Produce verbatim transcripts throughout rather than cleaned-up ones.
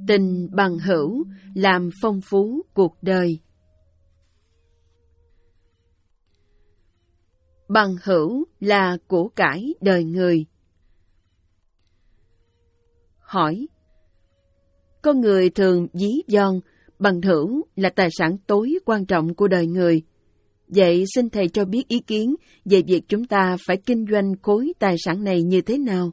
Tình bằng hữu làm phong phú cuộc đời. Bằng hữu là của cải đời người. Hỏi: con người thường ví von bằng hữu là tài sản tối quan trọng của đời người. Vậy xin Thầy cho biết ý kiến về việc chúng ta phải kinh doanh khối tài sản này như thế nào?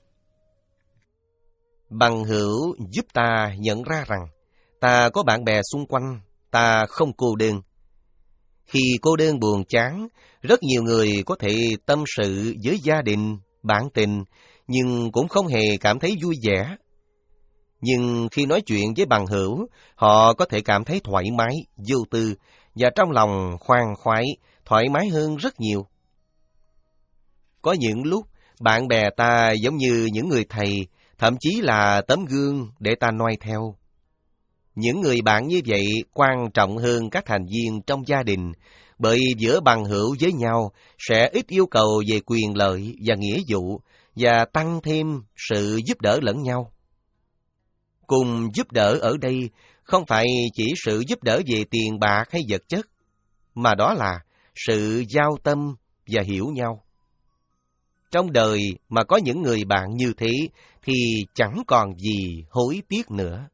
Bằng hữu giúp ta nhận ra rằng ta có bạn bè xung quanh, ta không cô đơn. Khi cô đơn buồn chán, rất nhiều người có thể tâm sự với gia đình, bạn tình, nhưng cũng không hề cảm thấy vui vẻ. Nhưng khi nói chuyện với bằng hữu, họ có thể cảm thấy thoải mái, vô tư, và trong lòng khoan khoái, thoải mái hơn rất nhiều. Có những lúc, bạn bè ta giống như những người thầy, thậm chí là tấm gương để ta noi theo. Những người bạn như vậy quan trọng hơn các thành viên trong gia đình, bởi giữa bằng hữu với nhau sẽ ít yêu cầu về quyền lợi và nghĩa vụ, và tăng thêm sự giúp đỡ lẫn nhau. Cùng giúp đỡ ở đây không phải chỉ sự giúp đỡ về tiền bạc hay vật chất, mà đó là sự giao tâm và hiểu nhau. Trong đời mà có những người bạn như thế thì chẳng còn gì hối tiếc nữa.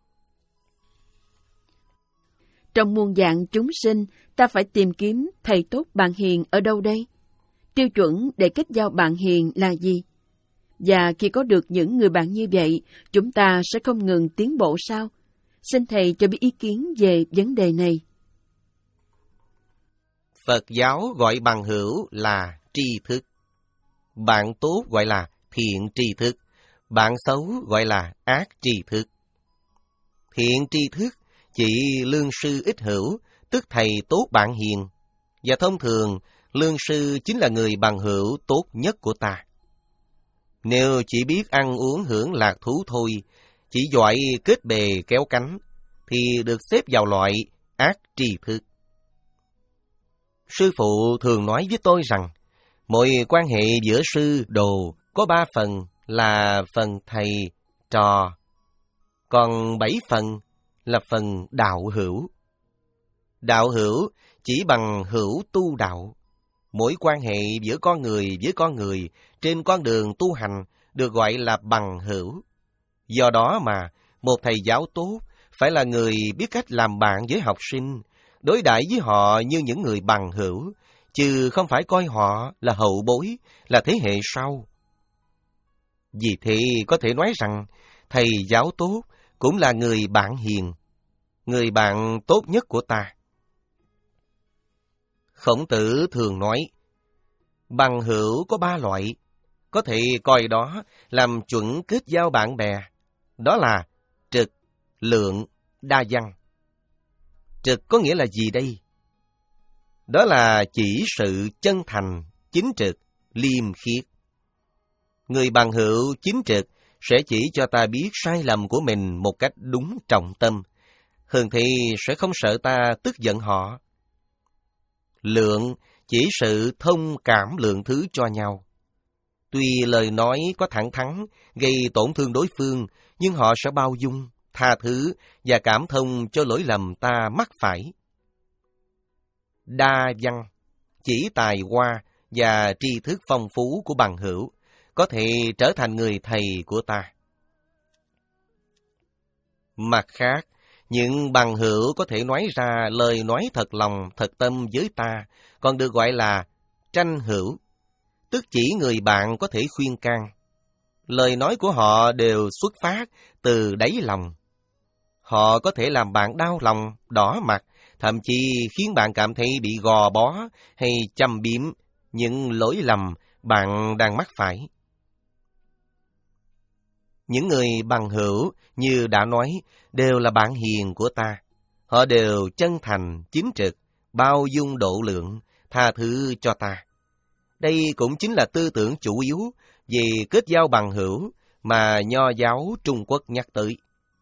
Trong muôn dạng chúng sinh, ta phải tìm kiếm thầy tốt bạn hiền ở đâu đây? Tiêu chuẩn để kết giao bạn hiền là gì? Và khi có được những người bạn như vậy, chúng ta sẽ không ngừng tiến bộ sao? Xin Thầy cho biết ý kiến về vấn đề này. Phật giáo gọi bằng hữu là tri thức. Bạn tốt gọi là thiện tri thức. Bạn xấu gọi là ác tri thức. Thiện tri thức chỉ lương sư ích hữu, tức thầy tốt bạn hiền. Và thông thường, lương sư chính là người bằng hữu tốt nhất của ta. Nếu chỉ biết ăn uống hưởng lạc thú thôi, chỉ giỏi kết bè kéo cánh, thì được xếp vào loại ác tri thức. Sư phụ thường nói với tôi rằng, mọi quan hệ giữa sư đồ có ba phần là phần thầy, trò, còn bảy phần là phần đạo hữu. Đạo hữu chỉ bằng hữu tu đạo. Mỗi quan hệ giữa con người với con người trên con đường tu hành được gọi là bằng hữu. Do đó mà, một thầy giáo tốt phải là người biết cách làm bạn với học sinh, đối đãi với họ như những người bằng hữu, chứ không phải coi họ là hậu bối, là thế hệ sau. Vì thế có thể nói rằng, thầy giáo tốt cũng là người bạn hiền, người bạn tốt nhất của ta. Khổng Tử thường nói, bằng hữu có ba loại, có thể coi đó làm chuẩn kết giao bạn bè. Đó là trực, lượng, đa văn. Trực có nghĩa là gì đây? Đó là chỉ sự chân thành, chính trực, liêm khiết. Người bằng hữu chính trực sẽ chỉ cho ta biết sai lầm của mình một cách đúng trọng tâm, hơn thì sẽ không sợ ta tức giận họ. Lượng chỉ sự thông cảm lượng thứ cho nhau. Tuy lời nói có thẳng thắn, gây tổn thương đối phương, nhưng họ sẽ bao dung, tha thứ và cảm thông cho lỗi lầm ta mắc phải. Đa văn chỉ tài hoa và tri thức phong phú của bằng hữu, có thể trở thành người thầy của ta. Mặt khác, những bằng hữu có thể nói ra lời nói thật lòng, thật tâm với ta, còn được gọi là tranh hữu, tức chỉ người bạn có thể khuyên can. Lời nói của họ đều xuất phát từ đáy lòng. Họ có thể làm bạn đau lòng, đỏ mặt, thậm chí khiến bạn cảm thấy bị gò bó hay châm biếm những lỗi lầm bạn đang mắc phải. Những người bằng hữu, như đã nói, đều là bạn hiền của ta. Họ đều chân thành, chính trực, bao dung độ lượng, tha thứ cho ta. Đây cũng chính là tư tưởng chủ yếu về kết giao bằng hữu mà Nho giáo Trung Quốc nhắc tới.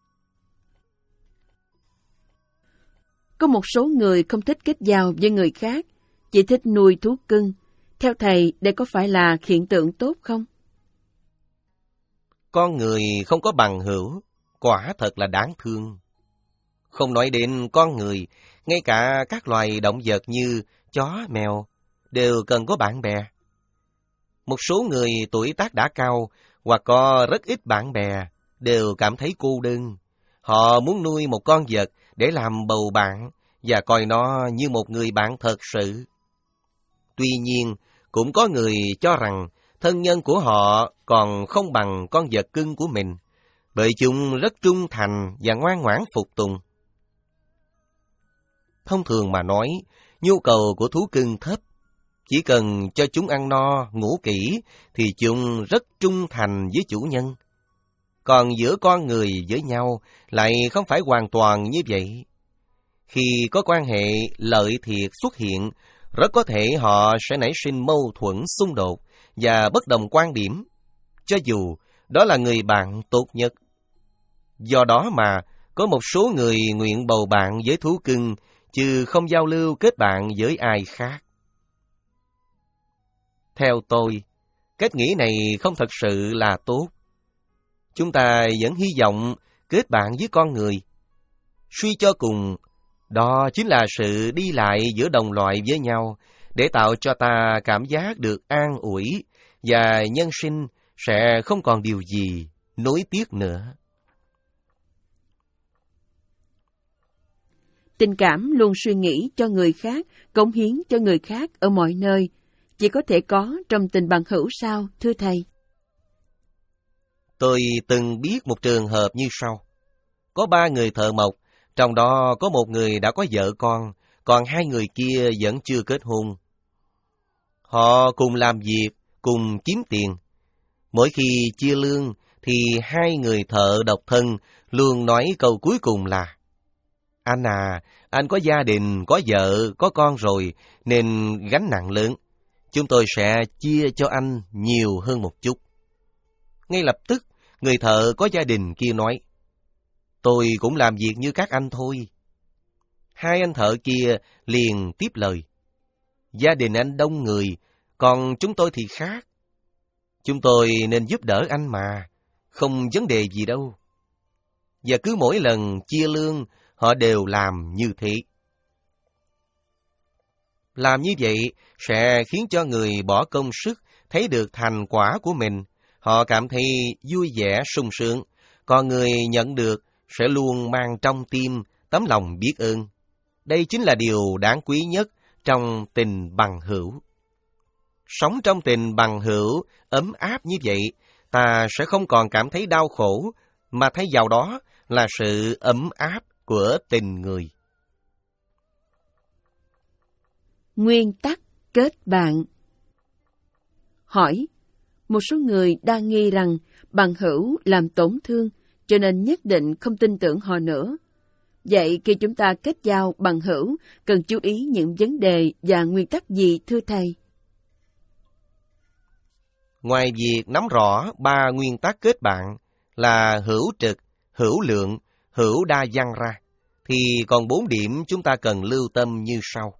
Có một số người không thích kết giao với người khác, chỉ thích nuôi thú cưng. Theo Thầy, đây có phải là hiện tượng tốt không? Con người không có bằng hữu, quả thật là đáng thương. Không nói đến con người, ngay cả các loài động vật như chó, mèo đều cần có bạn bè. Một số người tuổi tác đã cao hoặc có rất ít bạn bè đều cảm thấy cô đơn. Họ muốn nuôi một con vật để làm bầu bạn và coi nó như một người bạn thật sự. Tuy nhiên, cũng có người cho rằng thân nhân của họ còn không bằng con vật cưng của mình, bởi chúng rất trung thành và ngoan ngoãn phục tùng. Thông thường mà nói, nhu cầu của thú cưng thấp. Chỉ cần cho chúng ăn no, ngủ kỹ, thì chúng rất trung thành với chủ nhân. Còn giữa con người với nhau lại không phải hoàn toàn như vậy. Khi có quan hệ lợi thiệt xuất hiện, rất có thể họ sẽ nảy sinh mâu thuẫn xung đột và bất đồng quan điểm, cho dù đó là người bạn tốt nhất. Do đó mà có một số người nguyện bầu bạn với thú cưng, chứ không giao lưu kết bạn với ai khác. Theo tôi, cách nghĩ này không thật sự là tốt. Chúng ta vẫn hy vọng kết bạn với con người. Suy cho cùng, đó chính là sự đi lại giữa đồng loại với nhau, để tạo cho ta cảm giác được an ủi, và nhân sinh sẽ không còn điều gì nối tiếc nữa. Tình cảm luôn suy nghĩ cho người khác, cống hiến cho người khác ở mọi nơi, chỉ có thể có trong tình bằng hữu sao, thưa Thầy? Tôi từng biết một trường hợp như sau. Có ba người thợ mộc, trong đó có một người đã có vợ con, còn hai người kia vẫn chưa kết hôn. Họ cùng làm việc, cùng kiếm tiền. Mỗi khi chia lương, thì hai người thợ độc thân luôn nói câu cuối cùng là: Anh à, anh có gia đình, có vợ, có con rồi, nên gánh nặng lớn. Chúng tôi sẽ chia cho anh nhiều hơn một chút. Ngay lập tức, người thợ có gia đình kia nói: Tôi cũng làm việc như các anh thôi. Hai anh thợ kia liền tiếp lời: Gia đình anh đông người, còn chúng tôi thì khác. Chúng tôi nên giúp đỡ anh mà, không vấn đề gì đâu. Và cứ mỗi lần chia lương, họ đều làm như thế. Làm như vậy sẽ khiến cho người bỏ công sức thấy được thành quả của mình. Họ cảm thấy vui vẻ sung sướng, còn người nhận được sẽ luôn mang trong tim tấm lòng biết ơn. Đây chính là điều đáng quý nhất trong tình bằng hữu. Sống trong tình bằng hữu ấm áp như vậy, ta sẽ không còn cảm thấy đau khổ, mà thay vào đó là sự ấm áp của tình người. Nguyên tắc kết bạn. Hỏi: một số người đa nghi rằng bằng hữu làm tổn thương, cho nên nhất định không tin tưởng họ nữa. Vậy khi chúng ta kết giao bằng hữu, cần chú ý những vấn đề và nguyên tắc gì, thưa Thầy? Ngoài việc nắm rõ ba nguyên tắc kết bạn là hữu trực, hữu lượng, hữu đa văn ra, thì còn bốn điểm chúng ta cần lưu tâm như sau.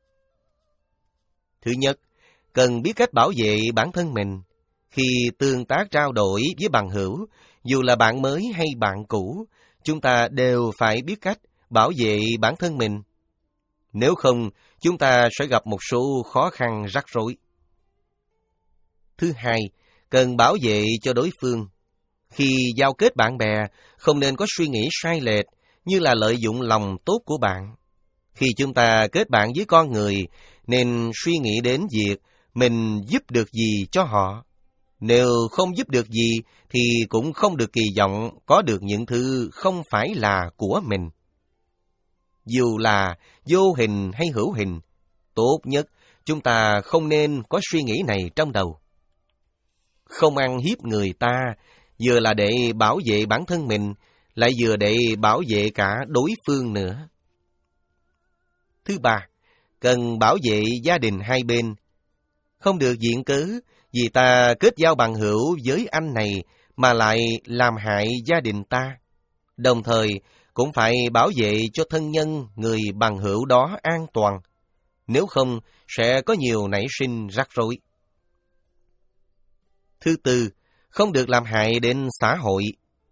Thứ nhất, cần biết cách bảo vệ bản thân mình. Khi tương tác trao đổi với bằng hữu, dù là bạn mới hay bạn cũ, chúng ta đều phải biết cách bảo vệ bản thân mình. Nếu không, chúng ta sẽ gặp một số khó khăn rắc rối. Thứ hai, cần bảo vệ cho đối phương. Khi giao kết bạn bè, không nên có suy nghĩ sai lệch như là lợi dụng lòng tốt của bạn. Khi chúng ta kết bạn với con người, nên suy nghĩ đến việc mình giúp được gì cho họ. Nếu không giúp được gì, thì cũng không được kỳ vọng có được những thứ không phải là của mình. Dù là vô hình hay hữu hình, tốt nhất chúng ta không nên có suy nghĩ này trong đầu. Không ăn hiếp người ta, vừa là để bảo vệ bản thân mình, lại vừa để bảo vệ cả đối phương nữa. Thứ ba, cần bảo vệ gia đình hai bên. Không được viện cớ vì ta kết giao bằng hữu với anh này mà lại làm hại gia đình ta. Đồng thời, cũng phải bảo vệ cho thân nhân người bằng hữu đó an toàn. Nếu không, sẽ có nhiều nảy sinh rắc rối. Thứ tư, không được làm hại đến xã hội.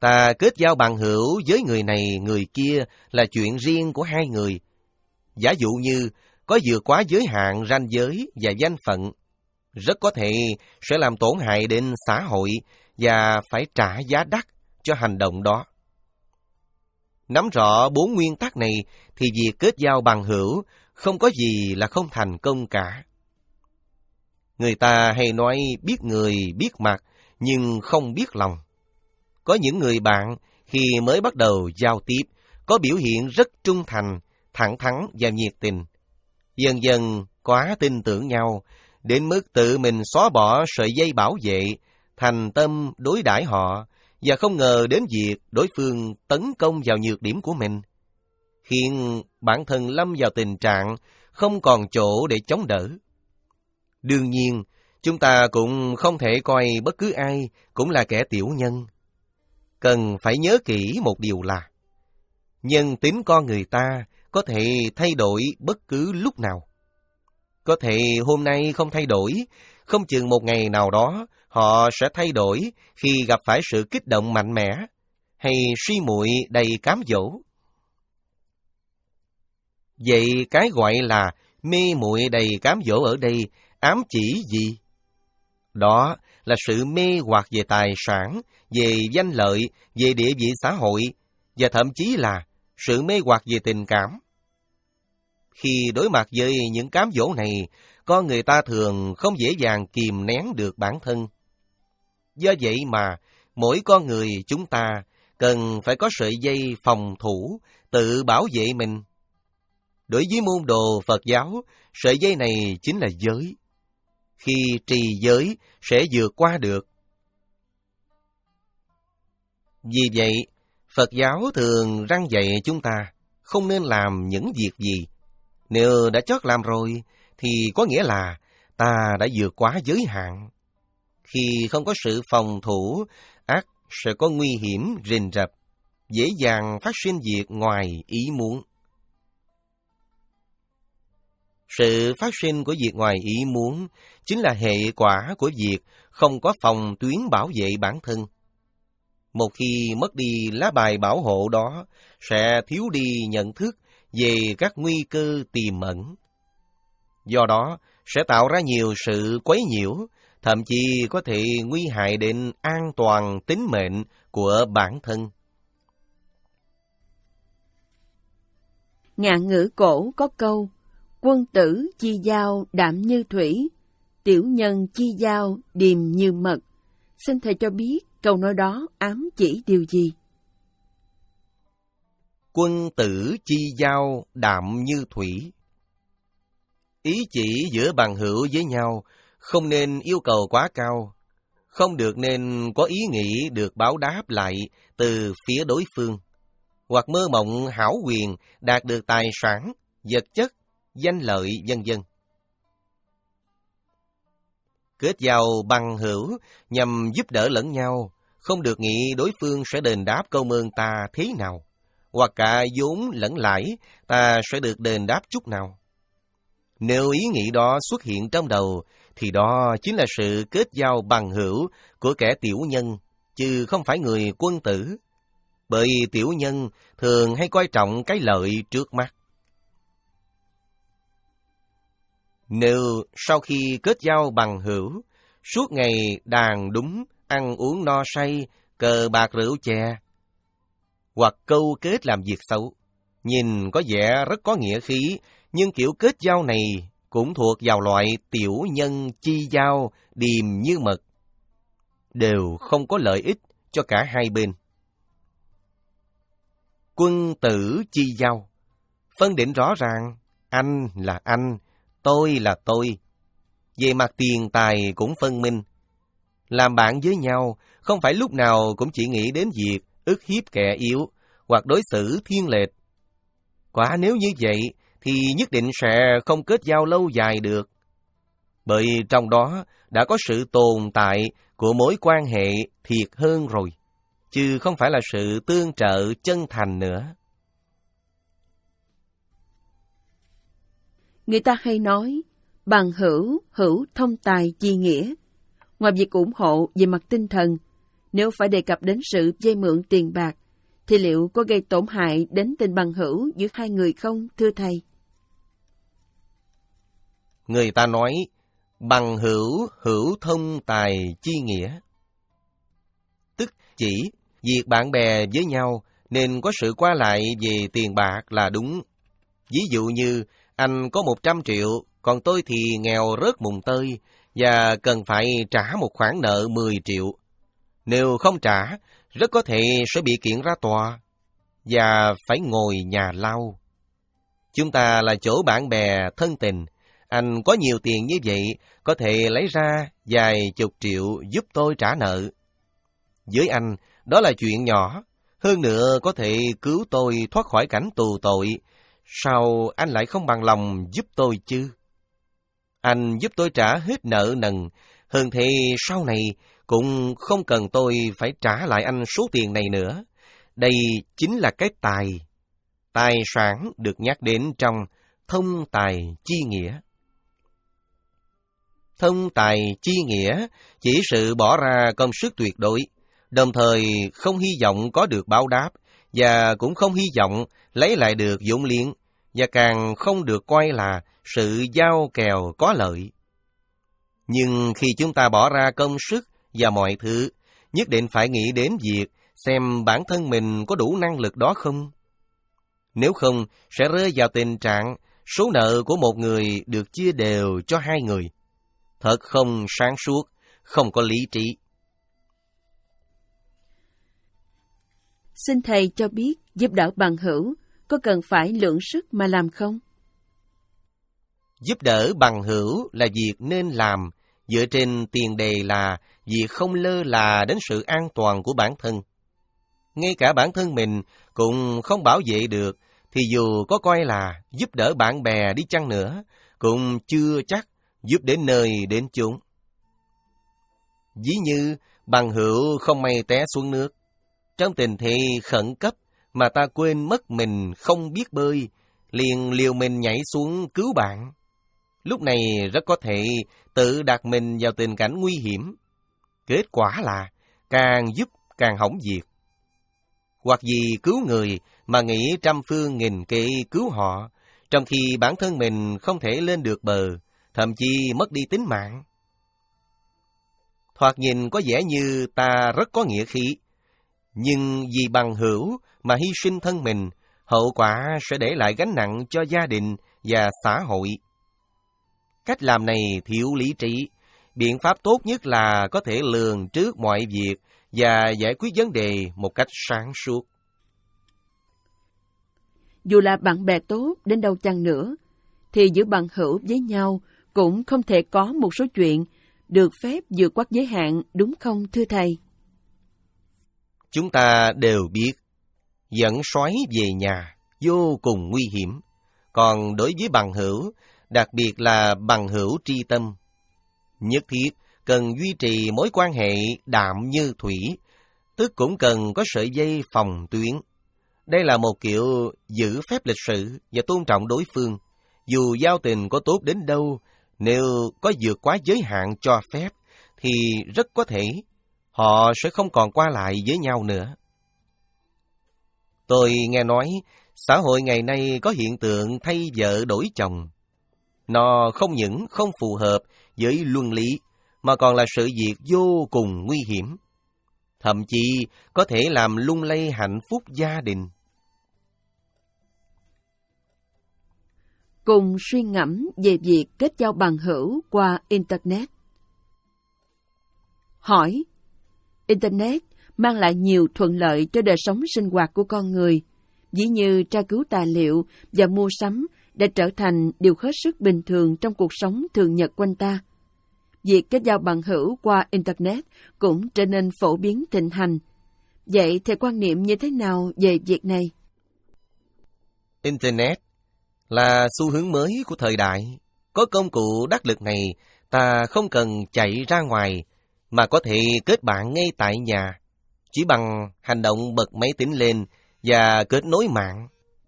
Ta kết giao bằng hữu với người này, người kia là chuyện riêng của hai người. Giả dụ như có vượt quá giới hạn ranh giới và danh phận, rất có thể sẽ làm tổn hại đến xã hội và phải trả giá đắt cho hành động đó. Nắm rõ bốn nguyên tắc này thì việc kết giao bằng hữu không có gì là không thành công cả. Người ta hay nói biết người biết mặt nhưng không biết lòng. Có những người bạn khi mới bắt đầu giao tiếp có biểu hiện rất trung thành, thẳng thắn và nhiệt tình. Dần dần quá tin tưởng nhau, đến mức tự mình xóa bỏ sợi dây bảo vệ, thành tâm đối đãi họ, và không ngờ đến việc đối phương tấn công vào nhược điểm của mình, khiến bản thân lâm vào tình trạng không còn chỗ để chống đỡ. Đương nhiên, chúng ta cũng không thể coi bất cứ ai cũng là kẻ tiểu nhân. Cần phải nhớ kỹ một điều là, nhân tính con người ta có thể thay đổi bất cứ lúc nào. Có thể hôm nay không thay đổi, không chừng một ngày nào đó họ sẽ thay đổi khi gặp phải sự kích động mạnh mẽ, hay suy muội đầy cám dỗ. Vậy cái gọi là mê muội đầy cám dỗ ở đây ám chỉ gì? Đó là sự mê hoặc về tài sản, về danh lợi, về địa vị xã hội, và thậm chí là sự mê hoặc về tình cảm. Khi đối mặt với những cám dỗ này, con người ta thường không dễ dàng kìm nén được bản thân. Do vậy mà, mỗi con người chúng ta cần phải có sợi dây phòng thủ, tự bảo vệ mình. Đối với môn đồ Phật giáo, sợi dây này chính là giới. Khi trì giới sẽ vượt qua được. Vì vậy, Phật giáo thường răn dạy chúng ta không nên làm những việc gì. Nếu đã chót làm rồi, thì có nghĩa là ta đã vượt quá giới hạn. Khi không có sự phòng thủ, ắt sẽ có nguy hiểm rình rập, dễ dàng phát sinh việc ngoài ý muốn. Sự phát sinh của việc ngoài ý muốn chính là hệ quả của việc không có phòng tuyến bảo vệ bản thân. Một khi mất đi lá bài bảo hộ đó, sẽ thiếu đi nhận thức về các nguy cơ tiềm ẩn. Do đó, sẽ tạo ra nhiều sự quấy nhiễu, thậm chí có thể nguy hại đến an toàn tính mệnh của bản thân. Ngạn ngữ cổ có câu, quân tử chi giao đạm như thủy, tiểu nhân chi giao điềm như mật. Xin thầy cho biết câu nói đó ám chỉ điều gì? Quân tử chi giao đạm như thủy. Ý chỉ giữa bằng hữu với nhau không nên yêu cầu quá cao, không được nên có ý nghĩ được báo đáp lại từ phía đối phương, hoặc mơ mộng hão quyền đạt được tài sản, vật chất, danh lợi vân vân. Kết giao bằng hữu nhằm giúp đỡ lẫn nhau, không được nghĩ đối phương sẽ đền đáp công ơn ta thế nào, hoặc cả vốn lẫn lãi ta sẽ được đền đáp chút nào. Nếu ý nghĩ đó xuất hiện trong đầu, thì đó chính là sự kết giao bằng hữu của kẻ tiểu nhân, chứ không phải người quân tử. Bởi tiểu nhân thường hay coi trọng cái lợi trước mắt. Nếu sau khi kết giao bằng hữu, suốt ngày đàn đúng, ăn uống no say, cờ bạc rượu chè, hoặc câu kết làm việc xấu, nhìn có vẻ rất có nghĩa khí, nhưng kiểu kết giao này cũng thuộc vào loại tiểu nhân chi giao điềm như mật, đều không có lợi ích cho cả hai bên. Quân tử chi giao, phân định rõ ràng, anh là anh, tôi là tôi. Về mặt tiền tài cũng phân minh. Làm bạn với nhau, không phải lúc nào cũng chỉ nghĩ đến việc ức hiếp kẻ yếu, hoặc đối xử thiên lệch. Quả nếu như vậy, thì nhất định sẽ không kết giao lâu dài được. Bởi trong đó đã có sự tồn tại của mối quan hệ thiệt hơn rồi, chứ không phải là sự tương trợ chân thành nữa. Người ta hay nói, bằng hữu, hữu thông tài chi nghĩa. Ngoài việc ủng hộ về mặt tinh thần, Nếu phải đề cập đến sự vay mượn tiền bạc, thì liệu có gây tổn hại đến tình bằng hữu giữa hai người không, thưa thầy? Người ta nói, bằng hữu hữu thông tài chi nghĩa. Tức chỉ việc bạn bè với nhau nên có sự qua lại về tiền bạc là đúng. Ví dụ như anh có một trăm triệu, còn tôi thì nghèo rớt mùng tơi và cần phải trả một khoản nợ mười triệu. Nếu không trả, rất có thể sẽ bị kiện ra tòa và phải ngồi nhà lao. Chúng ta là chỗ bạn bè thân tình. Anh có nhiều tiền như vậy, có thể lấy ra vài chục triệu giúp tôi trả nợ. Với anh, đó là chuyện nhỏ. Hơn nữa có thể cứu tôi thoát khỏi cảnh tù tội. Sao anh lại không bằng lòng giúp tôi chứ? Anh giúp tôi trả hết nợ nần. Hơn thế sau này cũng không cần tôi phải trả lại anh số tiền này nữa. Đây chính là cái tài. Tài sản được nhắc đến trong thông tài chi nghĩa. Thông tài chi nghĩa chỉ sự bỏ ra công sức tuyệt đối, đồng thời không hy vọng có được báo đáp, và cũng không hy vọng lấy lại được vốn liếng, và càng không được coi là sự giao kèo có lợi. Nhưng khi chúng ta bỏ ra công sức và mọi thứ, nhất định phải nghĩ đến việc xem bản thân mình có đủ năng lực đó không. Nếu không, sẽ rơi vào tình trạng số nợ của một người được chia đều cho hai người. Thật không sáng suốt, không có lý trí. Xin thầy cho biết giúp đỡ bằng hữu có cần phải lượng sức mà làm không? Giúp đỡ bằng hữu là việc nên làm, dựa trên tiền đề là việc không lơ là đến sự an toàn của bản thân. Ngay cả bản thân mình cũng không bảo vệ được, thì dù có coi là giúp đỡ bạn bè đi chăng nữa, cũng chưa chắc giúp đến nơi đến chốn. Ví như bằng hữu không may té xuống nước, trong tình thế khẩn cấp mà ta quên mất mình không biết bơi, liền liều mình nhảy xuống cứu bạn. Lúc này rất có thể tự đặt mình vào tình cảnh nguy hiểm. Kết quả là càng giúp càng hỏng việc. Hoặc vì cứu người mà nghĩ trăm phương nghìn kế cứu họ, trong khi bản thân mình không thể lên được bờ, thậm chí mất đi tính mạng. Thoạt nhìn có vẻ như ta rất có nghĩa khí, nhưng vì bằng hữu mà hy sinh thân mình, hậu quả sẽ để lại gánh nặng cho gia đình và xã hội. Cách làm này thiếu lý trí. Biện pháp tốt nhất là có thể lường trước mọi việc và giải quyết vấn đề một cách sáng suốt. Dù là bạn bè tốt đến đâu chăng nữa, thì giữa bằng hữu với nhau cũng không thể có một số chuyện được phép vượt qua giới hạn, đúng không thưa thầy? Chúng ta đều biết, dẫn sói về nhà vô cùng nguy hiểm. Còn đối với bằng hữu, đặc biệt là bằng hữu tri tâm, nhất thiết cần duy trì mối quan hệ đạm như thủy, tức cũng cần có sợi dây phòng tuyến. Đây là một kiểu giữ phép lịch sự và tôn trọng đối phương. Dù giao tình có tốt đến đâu, nếu có vượt quá giới hạn cho phép, thì rất có thể họ sẽ không còn qua lại với nhau nữa. Tôi nghe nói, xã hội ngày nay có hiện tượng thay vợ đổi chồng. Nó không những không phù hợp với luân lý, mà còn là sự việc vô cùng nguy hiểm. Thậm chí có thể làm lung lay hạnh phúc gia đình. Cùng suy ngẫm về việc kết giao bằng hữu qua Internet. Hỏi: Internet mang lại nhiều thuận lợi cho đời sống sinh hoạt của con người, ví như tra cứu tài liệu và mua sắm đã trở thành điều hết sức bình thường trong cuộc sống thường nhật quanh ta. Việc kết giao bằng hữu qua Internet cũng trở nên phổ biến thịnh hành. Vậy thầy quan niệm như thế nào về việc này? Internet là xu hướng mới của thời đại. Có công cụ đắc lực này, ta không cần chạy ra ngoài, mà có thể kết bạn ngay tại nhà, chỉ bằng hành động bật máy tính lên và kết nối mạng.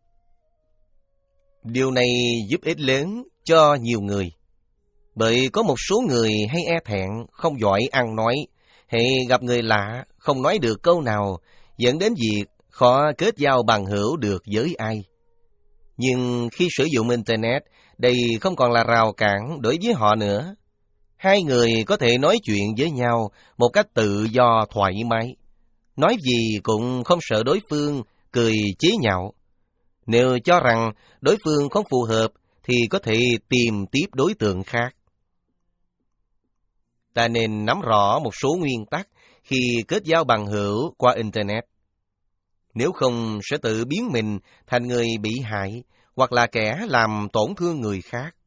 Điều này giúp ích lớn cho nhiều người. Bởi có một số người hay e thẹn, không giỏi ăn nói, hay gặp người lạ, không nói được câu nào, dẫn đến việc khó kết giao bằng hữu được với ai. Nhưng khi sử dụng Internet, đây không còn là rào cản đối với họ nữa. Hai người có thể nói chuyện với nhau một cách tự do thoải mái. Nói gì cũng không sợ đối phương cười chế nhạo. Nếu cho rằng đối phương không phù hợp thì có thể tìm tiếp đối tượng khác. Ta nên nắm rõ một số nguyên tắc khi kết giao bằng hữu qua Internet. Nếu không sẽ tự biến mình thành người bị hại hoặc là kẻ làm tổn thương người khác.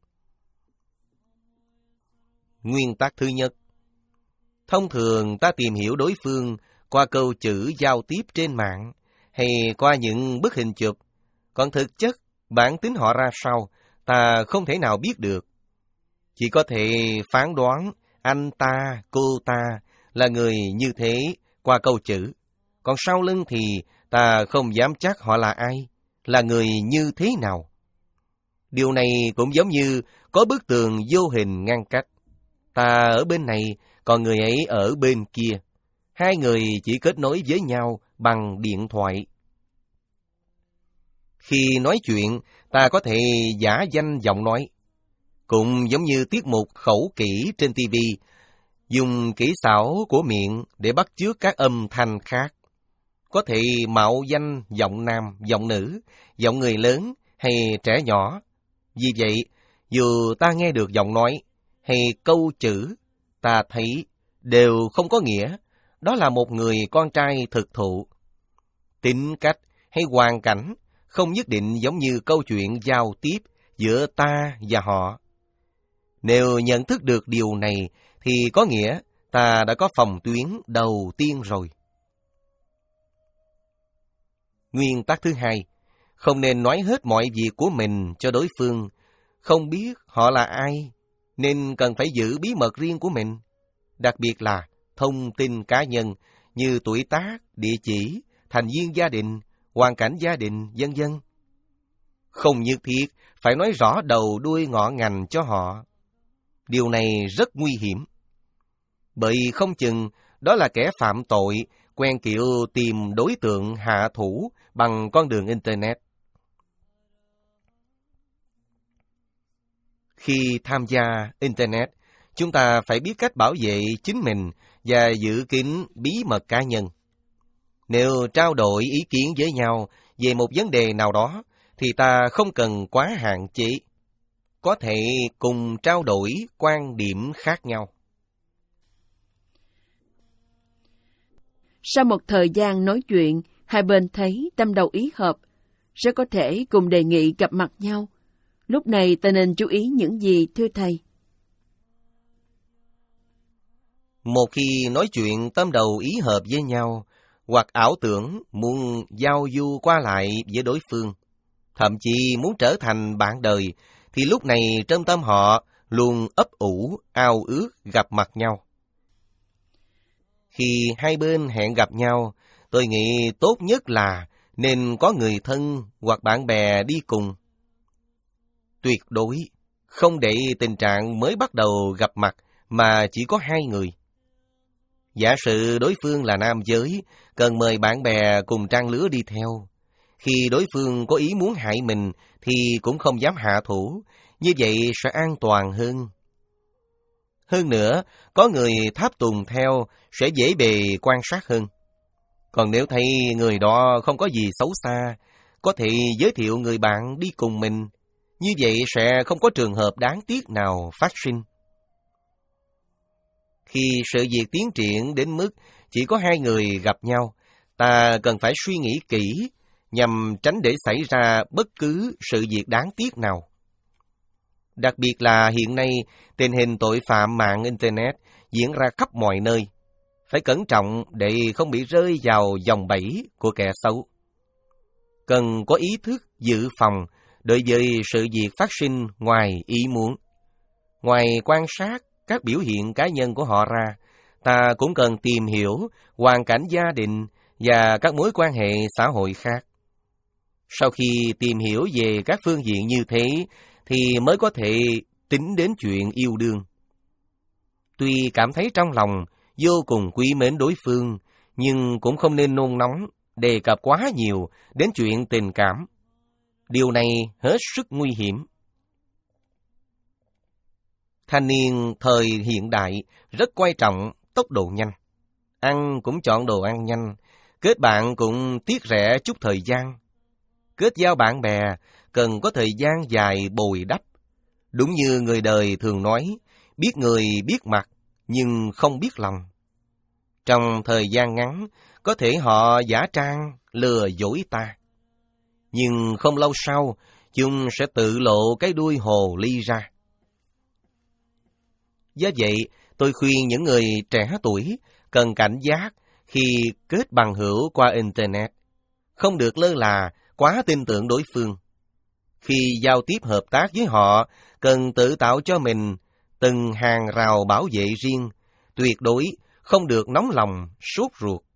Nguyên tắc thứ nhất. Thông thường ta tìm hiểu đối phương qua câu chữ giao tiếp trên mạng hay qua những bức hình chụp. Còn thực chất, bản tính họ ra sao, ta không thể nào biết được. Chỉ có thể phán đoán anh ta, cô ta là người như thế qua câu chữ. Còn sau lưng thì ta không dám chắc họ là ai, là người như thế nào. Điều này cũng giống như có bức tường vô hình ngăn cách. Ta ở bên này, còn người ấy ở bên kia. Hai người chỉ kết nối với nhau bằng điện thoại. Khi nói chuyện, ta có thể giả danh giọng nói. Cũng giống như tiết mục khẩu kỹ trên ti vi, dùng kỹ xảo của miệng để bắt chước các âm thanh khác. Có thể mạo danh giọng nam, giọng nữ, giọng người lớn hay trẻ nhỏ. Vì vậy, dù ta nghe được giọng nói hay câu chữ, ta thấy đều không có nghĩa đó là một người con trai thực thụ. Tính cách hay hoàn cảnh không nhất định giống như câu chuyện giao tiếp giữa ta và họ. Nếu nhận thức được điều này thì có nghĩa ta đã có phòng tuyến đầu tiên rồi. Nguyên tắc thứ hai, không nên nói hết mọi việc của mình cho đối phương. Không biết họ là ai, nên cần phải giữ bí mật riêng của mình. Đặc biệt là thông tin cá nhân như tuổi tác, địa chỉ, thành viên gia đình, hoàn cảnh gia đình, vân vân. Không nhất thiết phải nói rõ đầu đuôi ngõ ngành cho họ. Điều này rất nguy hiểm. Bởi không chừng đó là kẻ phạm tội quen kiểu tìm đối tượng hạ thủ bằng con đường Internet. Khi tham gia Internet, chúng ta phải biết cách bảo vệ chính mình và giữ kín bí mật cá nhân. Nếu trao đổi ý kiến với nhau về một vấn đề nào đó, thì ta không cần quá hạn chế. Có thể cùng trao đổi quan điểm khác nhau. Sau một thời gian nói chuyện, hai bên thấy tâm đầu ý hợp, rất có thể cùng đề nghị gặp mặt nhau. Lúc này ta nên chú ý những gì thưa thầy? Một khi nói chuyện tâm đầu ý hợp với nhau, hoặc ảo tưởng muốn giao du qua lại với đối phương, thậm chí muốn trở thành bạn đời, thì lúc này trong tâm họ luôn ấp ủ, ao ước gặp mặt nhau. Khi hai bên hẹn gặp nhau, tôi nghĩ tốt nhất là nên có người thân hoặc bạn bè đi cùng. Tuyệt đối không để tình trạng mới bắt đầu gặp mặt mà chỉ có hai người. Giả sử đối phương là nam giới, cần mời bạn bè cùng trang lứa đi theo. Khi đối phương có ý muốn hại mình thì cũng không dám hạ thủ, như vậy sẽ an toàn hơn. Hơn nữa, có người tháp tùng theo sẽ dễ bề quan sát hơn. Còn nếu thấy người đó không có gì xấu xa, có thể giới thiệu người bạn đi cùng mình. Như vậy sẽ không có trường hợp đáng tiếc nào phát sinh. Khi sự việc tiến triển đến mức chỉ có hai người gặp nhau, ta cần phải suy nghĩ kỹ nhằm tránh để xảy ra bất cứ sự việc đáng tiếc nào. Đặc biệt là hiện nay, tình hình tội phạm mạng Internet diễn ra khắp mọi nơi. Phải cẩn trọng để không bị rơi vào vòng bẫy của kẻ xấu. Cần có ý thức dự phòng đối với sự việc phát sinh ngoài ý muốn. Ngoài quan sát các biểu hiện cá nhân của họ ra, ta cũng cần tìm hiểu hoàn cảnh gia đình và các mối quan hệ xã hội khác. Sau khi tìm hiểu về các phương diện như thế, thì mới có thể tính đến chuyện yêu đương. Tuy cảm thấy trong lòng vô cùng quý mến đối phương, nhưng cũng không nên nôn nóng, đề cập quá nhiều đến chuyện tình cảm. Điều này hết sức nguy hiểm. Thanh niên thời hiện đại rất quan trọng tốc độ nhanh. Ăn cũng chọn đồ ăn nhanh, kết bạn cũng tiếc rẻ chút thời gian. Kết giao bạn bè cần có thời gian dài bồi đắp. Đúng như người đời thường nói, biết người biết mặt, nhưng không biết lòng. Trong thời gian ngắn, có thể họ giả trang, lừa dối ta. Nhưng không lâu sau, chúng sẽ tự lộ cái đuôi hồ ly ra. Do vậy, tôi khuyên những người trẻ tuổi cần cảnh giác khi kết bằng hữu qua Internet. Không được lơ là, quá tin tưởng đối phương. Khi giao tiếp hợp tác với họ, cần tự tạo cho mình từng hàng rào bảo vệ riêng, tuyệt đối không được nóng lòng, sốt ruột.